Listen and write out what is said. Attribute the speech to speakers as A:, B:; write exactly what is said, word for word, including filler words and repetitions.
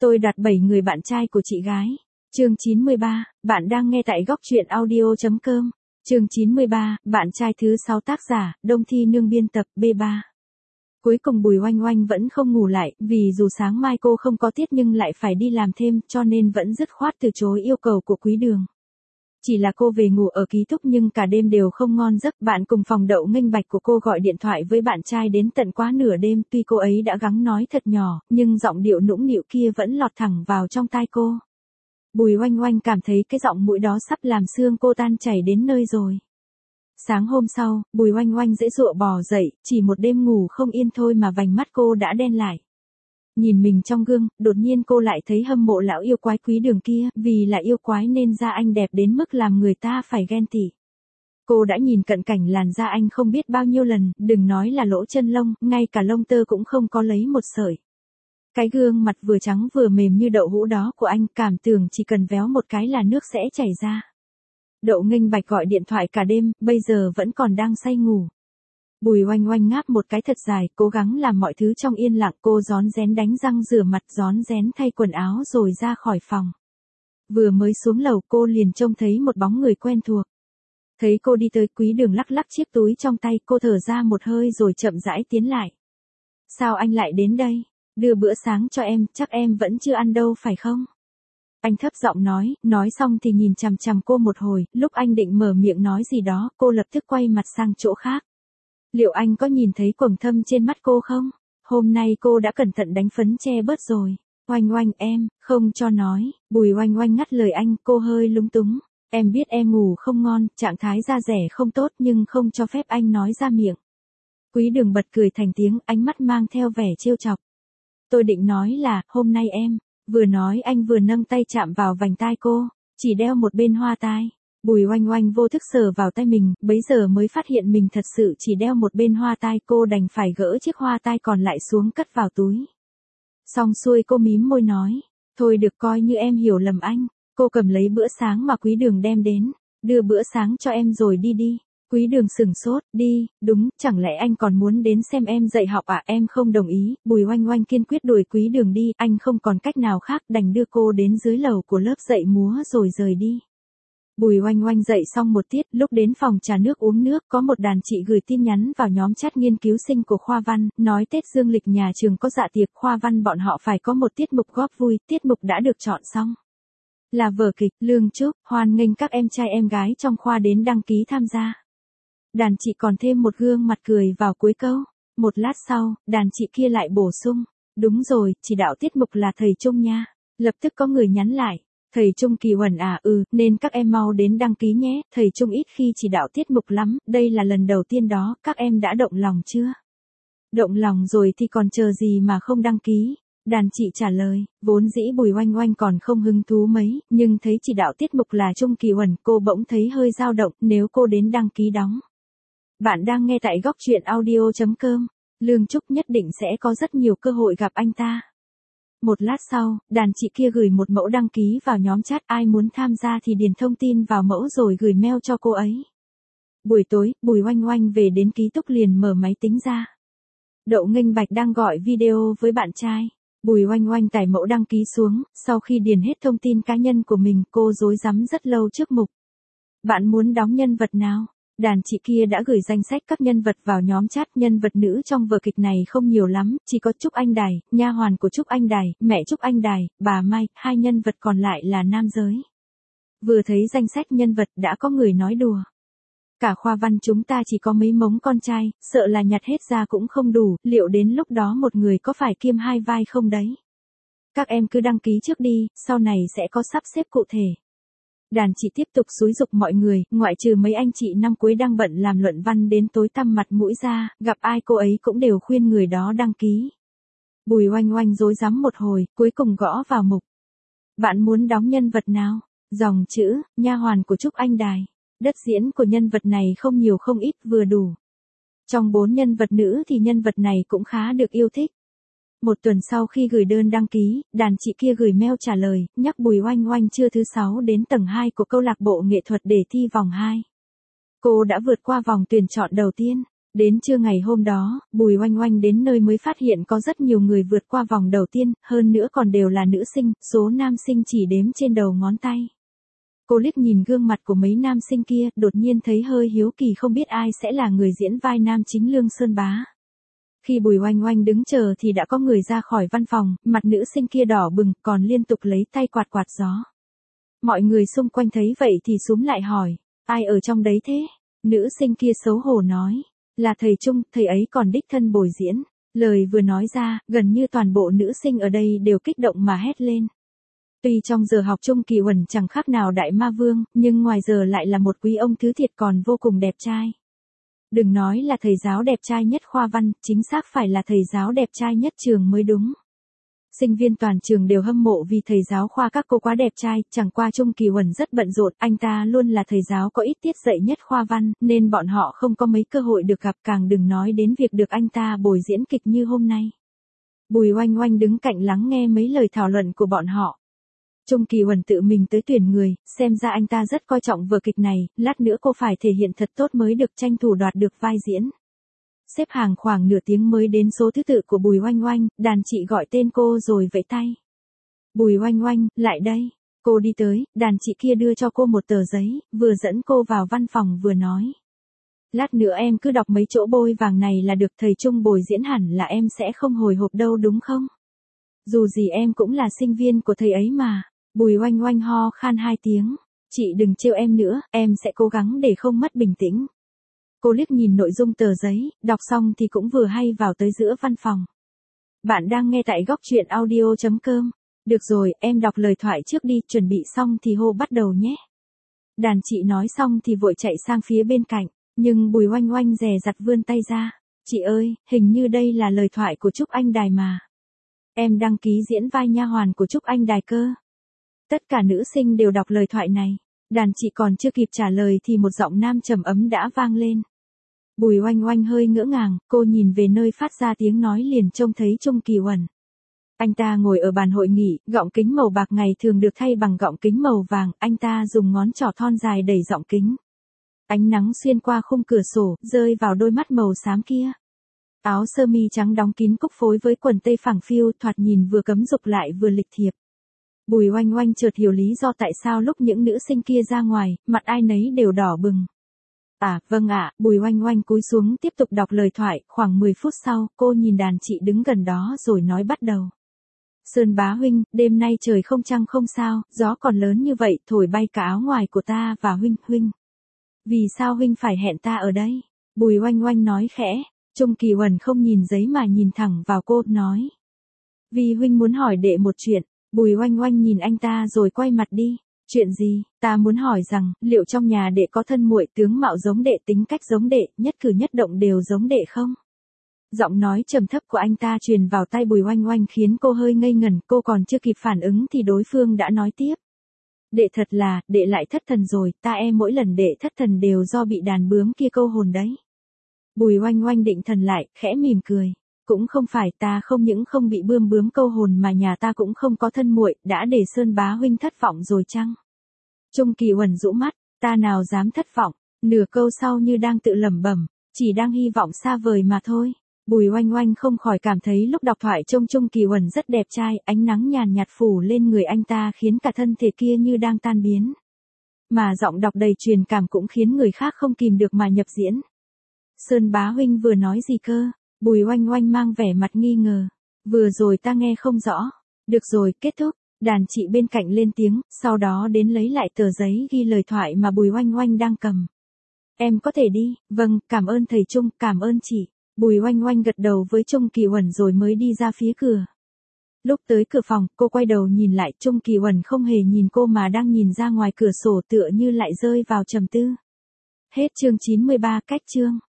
A: Tôi đoạt bảy người bạn trai của chị gái. Chương chín mươi ba, bạn đang nghe tại góc truyện audio chấm com. Chương chín mươi ba, bạn trai thứ sáu tác giả, Đông Thi Nương biên tập, B ba. Cuối cùng Bùi Oanh Oanh vẫn không ngủ lại, vì dù sáng mai cô không có tiết nhưng lại phải đi làm thêm, cho nên vẫn dứt khoát từ chối yêu cầu của Quý Đường. Chỉ là cô về ngủ ở ký túc nhưng cả đêm đều không ngon giấc. Bạn cùng phòng Đậu Nghênh Bạch của cô gọi điện thoại với bạn trai đến tận quá nửa đêm. Tuy cô ấy đã gắng nói thật nhỏ, nhưng giọng điệu nũng nịu kia vẫn lọt thẳng vào trong tai cô. Bùi Oanh Oanh cảm thấy cái giọng mũi đó sắp làm xương cô tan chảy đến nơi rồi. Sáng hôm sau, Bùi Oanh Oanh dễ dụa bò dậy, chỉ một đêm ngủ không yên thôi mà vành mắt cô đã đen lại. Nhìn mình trong gương, đột nhiên cô lại thấy hâm mộ lão yêu quái Quý Đường kia, vì là yêu quái nên da anh đẹp đến mức làm người ta phải ghen tị. Cô đã nhìn cận cảnh làn da anh không biết bao nhiêu lần, đừng nói là lỗ chân lông, ngay cả lông tơ cũng không có lấy một sợi. Cái gương mặt vừa trắng vừa mềm như đậu hũ đó của anh, cảm tưởng chỉ cần véo một cái là nước sẽ chảy ra. Đậu Nghênh Bạch gọi điện thoại cả đêm, bây giờ vẫn còn đang say ngủ. Bùi Oanh Oanh ngáp một cái thật dài, cố gắng làm mọi thứ trong yên lặng. Cô rón rén đánh răng rửa mặt, rón rén thay quần áo rồi ra khỏi phòng. Vừa mới xuống lầu cô liền trông thấy một bóng người quen thuộc. Thấy cô đi tới, Quý Đường lắc lắc chiếc túi trong tay, cô thở ra một hơi rồi chậm rãi tiến lại. Sao anh lại đến đây? Đưa bữa sáng cho em, chắc em vẫn chưa ăn đâu phải không? Anh thấp giọng nói, nói xong thì nhìn chằm chằm cô một hồi, lúc anh định mở miệng nói gì đó, cô lập tức quay mặt sang chỗ khác. Liệu anh có nhìn thấy quầng thâm trên mắt cô không? Hôm nay cô đã cẩn thận đánh phấn che bớt rồi. Oanh Oanh em, không cho nói. Bùi Oanh Oanh ngắt lời anh, cô hơi lúng túng. Em biết em ngủ không ngon, trạng thái da dẻ không tốt nhưng không cho phép anh nói ra miệng. Quý Đường bật cười thành tiếng, ánh mắt mang theo vẻ trêu chọc. Tôi định nói là, hôm nay em, vừa nói anh vừa nâng tay chạm vào vành tai cô, chỉ đeo một bên hoa tai. Bùi Oanh Oanh vô thức sờ vào tay mình, bấy giờ mới phát hiện mình thật sự chỉ đeo một bên hoa tai. Cô đành phải gỡ chiếc hoa tai còn lại xuống cất vào túi. Xong xuôi cô mím môi nói, thôi được coi như em hiểu lầm anh. Cô cầm lấy bữa sáng mà Quý Đường đem đến, đưa bữa sáng cho em rồi đi đi. Quý Đường sửng sốt, đi, đúng, chẳng lẽ anh còn muốn đến xem em dạy học à? Em không đồng ý. Bùi Oanh Oanh kiên quyết đuổi Quý Đường đi, anh không còn cách nào khác đành đưa cô đến dưới lầu của lớp dạy múa rồi rời đi. Bùi Oanh Oanh dậy xong một tiết, lúc đến phòng trà nước uống nước, có một đàn chị gửi tin nhắn vào nhóm chat nghiên cứu sinh của khoa văn, nói Tết dương lịch nhà trường có dạ tiệc, khoa văn bọn họ phải có một tiết mục góp vui. Tiết mục đã được chọn xong là vở kịch Lương Trúc, hoan nghênh các em trai em gái trong khoa đến đăng ký tham gia. Đàn chị còn thêm một gương mặt cười vào cuối câu. Một lát sau, đàn chị kia lại bổ sung, đúng rồi, chỉ đạo tiết mục là thầy Trung nha. Lập tức có người nhắn lại, thầy Trung Kỳ Huẩn à? Ừ, nên các em mau đến đăng ký nhé, thầy Trung ít khi chỉ đạo tiết mục lắm, đây là lần đầu tiên đó, các em đã động lòng chưa? Động lòng rồi thì còn chờ gì mà không đăng ký? Đàn chị trả lời, vốn dĩ Bùi Oanh Oanh còn không hứng thú mấy, nhưng thấy chỉ đạo tiết mục là Trung Kỳ Huẩn, cô bỗng thấy hơi dao động, nếu cô đến đăng ký đóng. Bạn đang nghe tại góc truyện audio chấm com. Lương Trúc nhất định sẽ có rất nhiều cơ hội gặp anh ta. Một lát sau, đàn chị kia gửi một mẫu đăng ký vào nhóm chat, ai muốn tham gia thì điền thông tin vào mẫu rồi gửi mail cho cô ấy. Buổi tối, Bùi Oanh Oanh về đến ký túc liền mở máy tính ra. Đậu Nghênh Bạch đang gọi video với bạn trai. Bùi Oanh Oanh tải mẫu đăng ký xuống, sau khi điền hết thông tin cá nhân của mình, cô rối rắm rất lâu trước mục. Bạn muốn đóng nhân vật nào? Đàn chị kia đã gửi danh sách các nhân vật vào nhóm chat. Nhân vật nữ trong vở kịch này không nhiều lắm, chỉ có Trúc Anh Đài, nha hoàn của Trúc Anh Đài, mẹ Trúc Anh Đài, bà Mai, hai nhân vật còn lại là nam giới. Vừa thấy danh sách nhân vật đã có người nói đùa. Cả khoa văn chúng ta chỉ có mấy mống con trai, sợ là nhặt hết ra cũng không đủ, liệu đến lúc đó một người có phải kiêm hai vai không đấy? Các em cứ đăng ký trước đi, sau này sẽ có sắp xếp cụ thể. Đàn chị tiếp tục xúi giục mọi người, ngoại trừ mấy anh chị năm cuối đang bận làm luận văn đến tối tăm mặt mũi ra, gặp ai cô ấy cũng đều khuyên người đó đăng ký. Bùi Oanh Oanh rối rắm một hồi, cuối cùng gõ vào mục. Bạn muốn đóng nhân vật nào? Dòng chữ, nha hoàn của Trúc Anh Đài. Đất diễn của nhân vật này không nhiều không ít, vừa đủ. Trong bốn nhân vật nữ thì nhân vật này cũng khá được yêu thích. Một tuần sau khi gửi đơn đăng ký, đàn chị kia gửi mail trả lời, nhắc Bùi Oanh Oanh trưa thứ sáu đến tầng hai của câu lạc bộ nghệ thuật để thi vòng hai. Cô đã vượt qua vòng tuyển chọn đầu tiên. Đến trưa ngày hôm đó, Bùi Oanh Oanh đến nơi mới phát hiện có rất nhiều người vượt qua vòng đầu tiên, hơn nữa còn đều là nữ sinh, số nam sinh chỉ đếm trên đầu ngón tay. Cô liếc nhìn gương mặt của mấy nam sinh kia, đột nhiên thấy hơi hiếu kỳ không biết ai sẽ là người diễn vai nam chính Lương Sơn Bá. Khi Bùi Oanh Oanh đứng chờ thì đã có người ra khỏi văn phòng, mặt nữ sinh kia đỏ bừng, còn liên tục lấy tay quạt quạt gió. Mọi người xung quanh thấy vậy thì xúm lại hỏi, ai ở trong đấy thế? Nữ sinh kia xấu hổ nói, là thầy Trung, thầy ấy còn đích thân bồi diễn. Lời vừa nói ra, gần như toàn bộ nữ sinh ở đây đều kích động mà hét lên. Tuy trong giờ học Trung Kỳ Huẩn chẳng khác nào đại ma vương, nhưng ngoài giờ lại là một quý ông thứ thiệt còn vô cùng đẹp trai. Đừng nói là thầy giáo đẹp trai nhất khoa văn, chính xác phải là thầy giáo đẹp trai nhất trường mới đúng. Sinh viên toàn trường đều hâm mộ vì thầy giáo khoa các cô quá đẹp trai, chẳng qua Trung Kỳ Huẩn rất bận rộn, anh ta luôn là thầy giáo có ít tiết dạy nhất khoa văn, nên bọn họ không có mấy cơ hội được gặp, càng đừng nói đến việc được anh ta bồi diễn kịch như hôm nay. Bùi Oanh Oanh đứng cạnh lắng nghe mấy lời thảo luận của bọn họ. Trung Kỳ Huẩn tự mình tới tuyển người, xem ra anh ta rất coi trọng vở kịch này, lát nữa cô phải thể hiện thật tốt mới được tranh thủ đoạt được vai diễn. Xếp hàng khoảng nửa tiếng mới đến số thứ tự của Bùi Oanh Oanh, đàn chị gọi tên cô rồi vẫy tay. Bùi Oanh Oanh, lại đây. Cô đi tới, đàn chị kia đưa cho cô một tờ giấy, vừa dẫn cô vào văn phòng vừa nói. Lát nữa em cứ đọc mấy chỗ bôi vàng này là được, thầy Trung bồi diễn hẳn là em sẽ không hồi hộp đâu đúng không? Dù gì em cũng là sinh viên của thầy ấy mà. Bùi Oanh Oanh ho khan hai tiếng. Chị đừng trêu em nữa, em sẽ cố gắng để không mất bình tĩnh. Cô liếc nhìn nội dung tờ giấy, đọc xong thì cũng vừa hay vào tới giữa văn phòng. Bạn đang nghe tại góc truyện audio chấm com. Được rồi, em đọc lời thoại trước đi, chuẩn bị xong thì hô bắt đầu nhé. Đàn chị nói xong thì vội chạy sang phía bên cạnh, nhưng Bùi Oanh Oanh dè dặt vươn tay ra. Chị ơi, hình như đây là lời thoại của Trúc Anh Đài mà. Em đăng ký diễn vai nha hoàn của Trúc Anh Đài cơ. Tất cả nữ sinh đều đọc lời thoại này. Đàn chị còn chưa kịp trả lời thì một giọng nam trầm ấm đã vang lên. Bùi Oanh Oanh hơi ngỡ ngàng, cô nhìn về nơi phát ra tiếng nói liền trông thấy Trung Kỳ Huẩn. Anh ta ngồi ở bàn hội nghị, gọng kính màu bạc ngày thường được thay bằng gọng kính màu vàng, anh ta dùng ngón trỏ thon dài đẩy gọng kính. Ánh nắng xuyên qua khung cửa sổ, rơi vào đôi mắt màu xám kia. Áo sơ mi trắng đóng kín cúc phối với quần tây phẳng phiu, thoạt nhìn vừa cấm dục lại vừa lịch thiệp. Bùi Oanh Oanh chợt hiểu lý do tại sao lúc những nữ sinh kia ra ngoài, mặt ai nấy đều đỏ bừng. À, vâng ạ, Bùi Oanh Oanh cúi xuống tiếp tục đọc lời thoại, khoảng mười phút sau, cô nhìn đàn chị đứng gần đó rồi nói bắt đầu. Sơn Bá huynh, đêm nay trời không trăng không sao, gió còn lớn như vậy, thổi bay cả áo ngoài của ta và huynh, huynh. Vì sao huynh phải hẹn ta ở đây? Bùi Oanh Oanh nói khẽ, Trung Kỳ Huẩn không nhìn giấy mà nhìn thẳng vào cô, nói. Vì huynh muốn hỏi đệ một chuyện. Bùi Oanh Oanh nhìn anh ta rồi quay mặt đi. Chuyện gì? Ta muốn hỏi rằng, liệu trong nhà đệ có thân muội tướng mạo giống đệ, tính cách giống đệ, nhất cử nhất động đều giống đệ không? Giọng nói trầm thấp của anh ta truyền vào tai Bùi Oanh Oanh khiến cô hơi ngây ngẩn, cô còn chưa kịp phản ứng thì đối phương đã nói tiếp. Đệ thật là, đệ lại thất thần rồi, ta e mỗi lần đệ thất thần đều do bị đàn bướm kia câu hồn đấy. Bùi Oanh Oanh định thần lại, khẽ mỉm cười. Cũng không phải, ta không những không bị bươm bướm câu hồn mà nhà ta cũng không có thân muội, đã để Sơn Bá huynh thất vọng rồi chăng? Trung Kỳ Huẩn rũ mắt, ta nào dám thất vọng, nửa câu sau như đang tự lẩm bẩm, chỉ đang hy vọng xa vời mà thôi. Bùi Oanh Oanh không khỏi cảm thấy lúc đọc thoại trông Trung Kỳ Huẩn rất đẹp trai, ánh nắng nhàn nhạt phủ lên người anh ta khiến cả thân thể kia như đang tan biến. Mà giọng đọc đầy truyền cảm cũng khiến người khác không kìm được mà nhập diễn. Sơn Bá huynh vừa nói gì cơ? Bùi Oanh Oanh mang vẻ mặt nghi ngờ. Vừa rồi ta nghe không rõ. Được rồi, kết thúc. Đàn chị bên cạnh lên tiếng, sau đó đến lấy lại tờ giấy ghi lời thoại mà Bùi Oanh Oanh đang cầm. Em có thể đi, vâng, cảm ơn thầy Trung, cảm ơn chị. Bùi Oanh Oanh gật đầu với Trung Kỳ Huẩn rồi mới đi ra phía cửa. Lúc tới cửa phòng, cô quay đầu nhìn lại, Trung Kỳ Huẩn không hề nhìn cô mà đang nhìn ra ngoài cửa sổ tựa như lại rơi vào trầm tư. Hết chương chín mươi ba, cách chương.